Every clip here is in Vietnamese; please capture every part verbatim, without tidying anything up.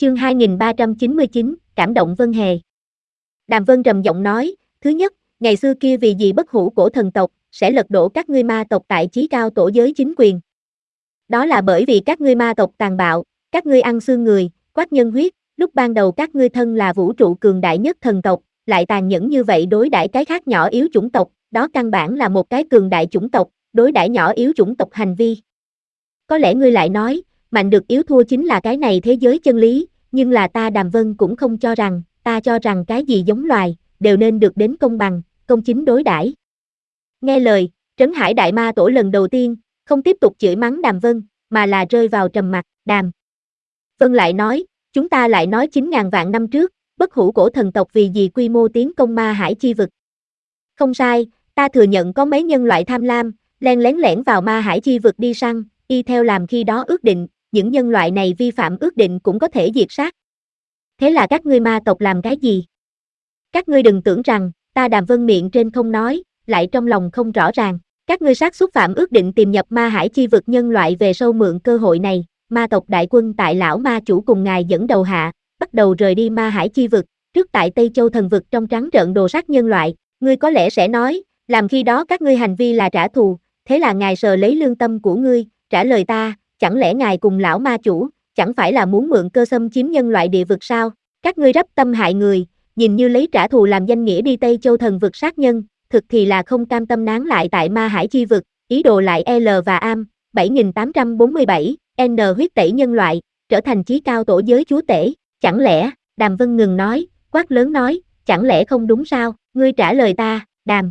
Chương hai nghìn ba trăm chín mươi chín, cảm động Vân Hề. Đàm Vân trầm giọng nói, thứ nhất, ngày xưa kia vì gì bất hủ cổ thần tộc, sẽ lật đổ các ngươi ma tộc tại chí cao tổ giới chính quyền. Đó là bởi vì các ngươi ma tộc tàn bạo, các ngươi ăn xương người, quát nhân huyết, lúc ban đầu các ngươi thân là vũ trụ cường đại nhất thần tộc, lại tàn nhẫn như vậy đối đãi cái khác nhỏ yếu chủng tộc, đó căn bản là một cái cường đại chủng tộc, đối đãi nhỏ yếu chủng tộc hành vi. Có lẽ ngươi lại nói, mạnh được yếu thua chính là cái này thế giới chân lý, nhưng là ta Đàm Vân cũng không cho rằng, ta cho rằng cái gì giống loài, đều nên được đến công bằng, công chính đối đãi. Nghe lời, Trấn Hải Đại Ma Tổ lần đầu tiên, không tiếp tục chửi mắng Đàm Vân, mà là rơi vào trầm mặc. Đàm Vân lại nói, chúng ta lại nói chín ngàn vạn năm trước, bất hủ cổ thần tộc vì gì quy mô tiến công ma hải chi vực. Không sai, ta thừa nhận có mấy nhân loại tham lam, len lén lẻn vào ma hải chi vực đi săn, y theo làm khi đó ước định, những nhân loại này vi phạm ước định cũng có thể diệt sát. Thế là các ngươi ma tộc làm cái gì? Các ngươi đừng tưởng rằng, ta Đàm Vân miệng trên không nói, lại trong lòng không rõ ràng. Các ngươi sát xúc phạm ước định tìm nhập ma hải chi vực nhân loại về sâu mượn cơ hội này, ma tộc đại quân tại lão ma chủ cùng ngài dẫn đầu hạ, bắt đầu rời đi ma hải chi vực, trước tại Tây Châu thần vực trong trắng trợn đồ sát nhân loại. Ngươi có lẽ sẽ nói, làm khi đó các ngươi hành vi là trả thù, thế là ngài sờ lấy lương tâm của ngươi, trả lời ta, chẳng lẽ ngài cùng lão ma chủ, chẳng phải là muốn mượn cơ xâm chiếm nhân loại địa vực sao? Các ngươi rắp tâm hại người, nhìn như lấy trả thù làm danh nghĩa đi Tây Châu thần vực sát nhân, thực thì là không cam tâm nán lại tại ma hải chi vực, ý đồ lại L và Am, bảy nghìn tám trăm bốn mươi bảy, N huyết tẩy nhân loại, trở thành chí cao tổ giới chúa tể, chẳng lẽ, Đàm Vân ngừng nói, quát lớn nói, chẳng lẽ không đúng sao, ngươi trả lời ta, Đàm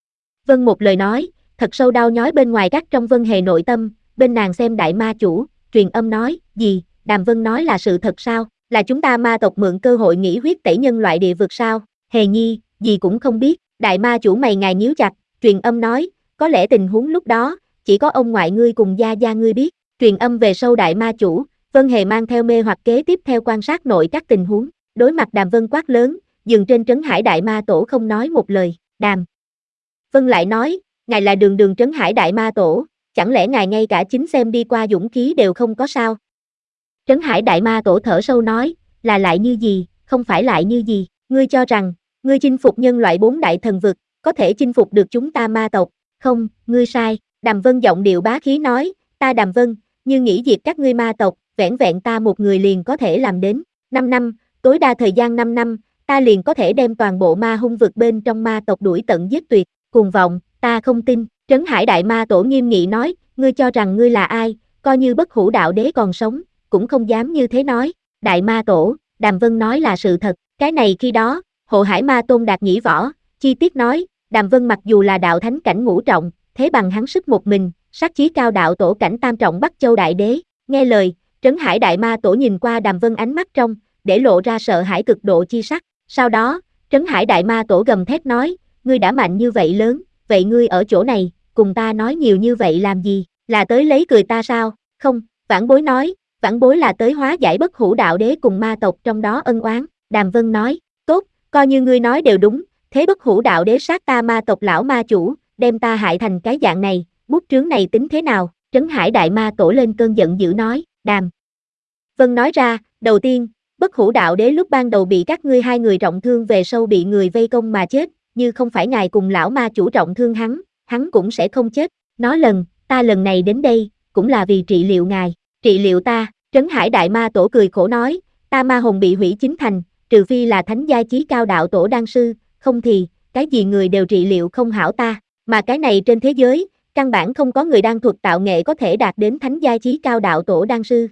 Vân một lời nói, thật sâu đau nhói bên ngoài gắt trong Vân Hề nội tâm, bên nàng xem đại ma chủ, truyền âm nói, gì, Đàm Vân nói là sự thật sao, là chúng ta ma tộc mượn cơ hội nghỉ huyết tẩy nhân loại địa vực sao, Hề Nhi, gì cũng không biết, đại ma chủ mày ngài nhíu chặt, truyền âm nói, có lẽ tình huống lúc đó, chỉ có ông ngoại ngươi cùng gia gia ngươi biết, truyền âm về sâu đại ma chủ, Vân Hề mang theo mê hoặc kế tiếp theo quan sát nội các tình huống, đối mặt Đàm Vân quát lớn, dừng trên Trấn Hải Đại Ma Tổ không nói một lời, Đàm Vân lại nói, ngài là đường đường Trấn Hải Đại Ma Tổ, chẳng lẽ ngài ngay cả chính xem đi qua dũng khí đều không có sao? Trấn Hải Đại Ma Tổ thở sâu nói, là lại như gì, không phải lại như gì, ngươi cho rằng, ngươi chinh phục nhân loại bốn đại thần vực, có thể chinh phục được chúng ta ma tộc, không, ngươi sai, Đàm Vân giọng điệu bá khí nói, ta Đàm Vân, như nghĩ diệt các ngươi ma tộc, vẻn vẹn ta một người liền có thể làm đến, năm năm, tối đa thời gian năm năm, ta liền có thể đem toàn bộ ma hung vực bên trong ma tộc đuổi tận giết tuyệt, cuồng vọng, ta không tin, Trấn Hải Đại Ma Tổ nghiêm nghị nói, ngươi cho rằng ngươi là ai, coi như bất hủ đạo đế còn sống, cũng không dám như thế nói, Đại Ma Tổ, Đàm Vân nói là sự thật, cái này khi đó, Hộ Hải Ma Tôn Đạt nhĩ võ, chi tiết nói, Đàm Vân mặc dù là đạo thánh cảnh ngũ trọng, thế bằng hắn sức một mình, sát chí cao đạo tổ cảnh tam trọng Bắc Châu Đại Đế, nghe lời, Trấn Hải Đại Ma Tổ nhìn qua Đàm Vân ánh mắt trong, để lộ ra sợ hãi cực độ chi sắc, sau đó, Trấn Hải Đại Ma Tổ gầm thét nói, ngươi đã mạnh như vậy lớn, vậy ngươi ở chỗ này, cùng ta nói nhiều như vậy làm gì, là tới lấy cười ta sao, không, vãn bối nói, vãn bối là tới hóa giải bất hủ đạo đế cùng ma tộc trong đó ân oán, Đàm Vân nói, tốt, coi như ngươi nói đều đúng, thế bất hủ đạo đế sát ta ma tộc lão ma chủ, đem ta hại thành cái dạng này, bút trướng này tính thế nào, Trấn Hải Đại Ma Tổ lên cơn giận dữ nói, Đàm Vân nói ra, đầu tiên, bất hủ đạo đế lúc ban đầu bị các ngươi hai người trọng thương về sâu bị người vây công mà chết, như không phải ngài cùng lão ma chủ trọng thương hắn, hắn cũng sẽ không chết, nói lần, ta lần này đến đây, cũng là vì trị liệu ngài, trị liệu ta, Trấn Hải Đại Ma Tổ cười khổ nói, ta ma hồn bị hủy chính thành, trừ phi là thánh giai chí cao đạo tổ đan sư, không thì, cái gì người đều trị liệu không hảo ta, mà cái này trên thế giới, căn bản không có người đan thuật tạo nghệ có thể đạt đến thánh giai chí cao đạo tổ đan sư.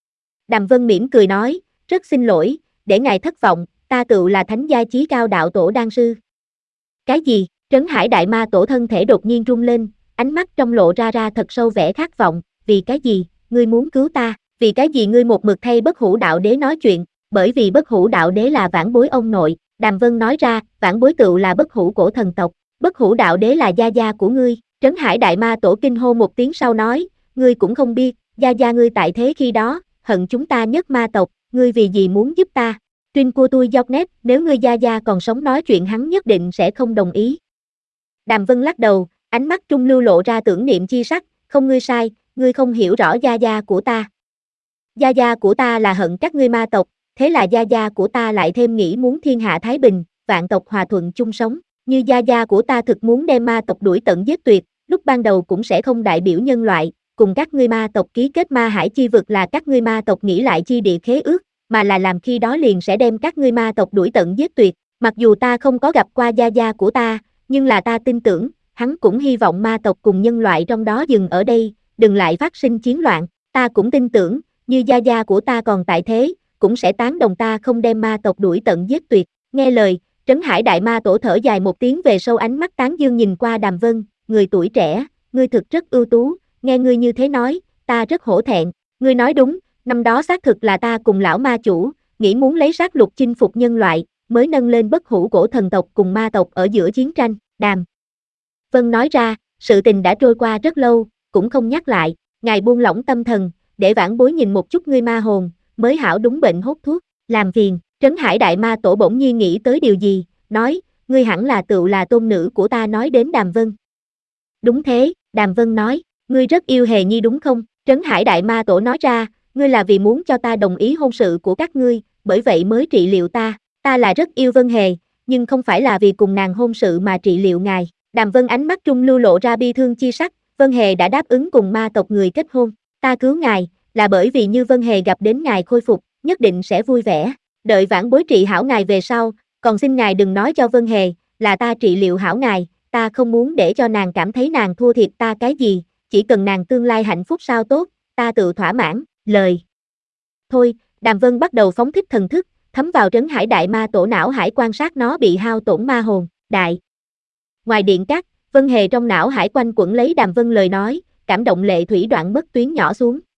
Đàm Vân mỉm cười nói, rất xin lỗi, để ngài thất vọng, ta tựu là thánh giai chí cao đạo tổ đan sư. Cái gì? Trấn Hải Đại Ma Tổ thân thể đột nhiên rung lên, ánh mắt trong lộ ra ra thật sâu vẻ khát vọng, vì cái gì, ngươi muốn cứu ta, vì cái gì ngươi một mực thay bất hủ đạo đế nói chuyện, bởi vì bất hủ đạo đế là vãn bối ông nội, Đàm Vân nói ra, vãn bối tựu là bất hủ cổ thần tộc, bất hủ đạo đế là gia gia của ngươi, Trấn Hải Đại Ma Tổ kinh hô một tiếng sau nói, ngươi cũng không biết, gia gia ngươi tại thế khi đó, hận chúng ta nhất ma tộc, ngươi vì gì muốn giúp ta, Trinh của tôi dọc nét, nếu ngươi gia gia còn sống nói chuyện hắn nhất định sẽ không đồng ý. Đàm Vân lắc đầu, ánh mắt trung lưu lộ ra tưởng niệm chi sắc, không ngươi sai, ngươi không hiểu rõ gia gia của ta. Gia gia của ta là hận các ngươi ma tộc, thế là gia gia của ta lại thêm nghĩ muốn thiên hạ thái bình, vạn tộc hòa thuận chung sống, như gia gia của ta thực muốn đem ma tộc đuổi tận giết tuyệt, lúc ban đầu cũng sẽ không đại biểu nhân loại, cùng các ngươi ma tộc ký kết ma hải chi vực là các ngươi ma tộc nghĩ lại chi địa khế ước, mà là làm khi đó liền sẽ đem các ngươi ma tộc đuổi tận giết tuyệt, mặc dù ta không có gặp qua gia gia của ta, nhưng là ta tin tưởng, hắn cũng hy vọng ma tộc cùng nhân loại trong đó dừng ở đây, đừng lại phát sinh chiến loạn, ta cũng tin tưởng, như gia gia của ta còn tại thế, cũng sẽ tán đồng ta không đem ma tộc đuổi tận giết tuyệt, nghe lời, Trấn Hải Đại Ma Tổ thở dài một tiếng về sâu ánh mắt tán dương nhìn qua Đàm Vân, người tuổi trẻ, ngươi thực rất ưu tú, nghe ngươi như thế nói, ta rất hổ thẹn, ngươi nói đúng, năm đó xác thực là ta cùng lão ma chủ, nghĩ muốn lấy sát lục chinh phục nhân loại, mới nâng lên bất hủ cổ thần tộc cùng ma tộc ở giữa chiến tranh, Đàm Vân nói ra, sự tình đã trôi qua rất lâu, cũng không nhắc lại, ngài buông lỏng tâm thần, để vãn bối nhìn một chút ngươi ma hồn, mới hảo đúng bệnh hốt thuốc, làm phiền, Trấn Hải Đại Ma Tổ bỗng nhiên nghĩ tới điều gì, nói, ngươi hẳn là tựu là tôn nữ của ta nói đến Đàm Vân. Đúng thế, Đàm Vân nói, ngươi rất yêu Hề Nhi đúng không? Trấn Hải Đại Ma Tổ nói ra, ngươi là vì muốn cho ta đồng ý hôn sự của các ngươi, bởi vậy mới trị liệu ta, ta là rất yêu Vân Hề, nhưng không phải là vì cùng nàng hôn sự mà trị liệu ngài. Đàm Vân ánh mắt trung lưu lộ ra bi thương chi sắc, Vân Hề đã đáp ứng cùng ma tộc người kết hôn, ta cứu ngài, là bởi vì như Vân Hề gặp đến ngài khôi phục, nhất định sẽ vui vẻ, đợi vãn bối trị hảo ngài về sau, còn xin ngài đừng nói cho Vân Hề, là ta trị liệu hảo ngài, ta không muốn để cho nàng cảm thấy nàng thua thiệt ta cái gì, chỉ cần nàng tương lai hạnh phúc sao tốt, ta tự thỏa mãn, lời. Thôi, Đàm Vân bắt đầu phóng thích thần thức, thấm vào Trấn Hải Đại Ma Tổ não hải quan sát nó bị hao tổn ma hồn, đại. Ngoài điện cát, Vân Hề trong não hải quanh quẩn lấy Đàm Vân lời nói, cảm động lệ thủy đoạn mất tuyến nhỏ xuống,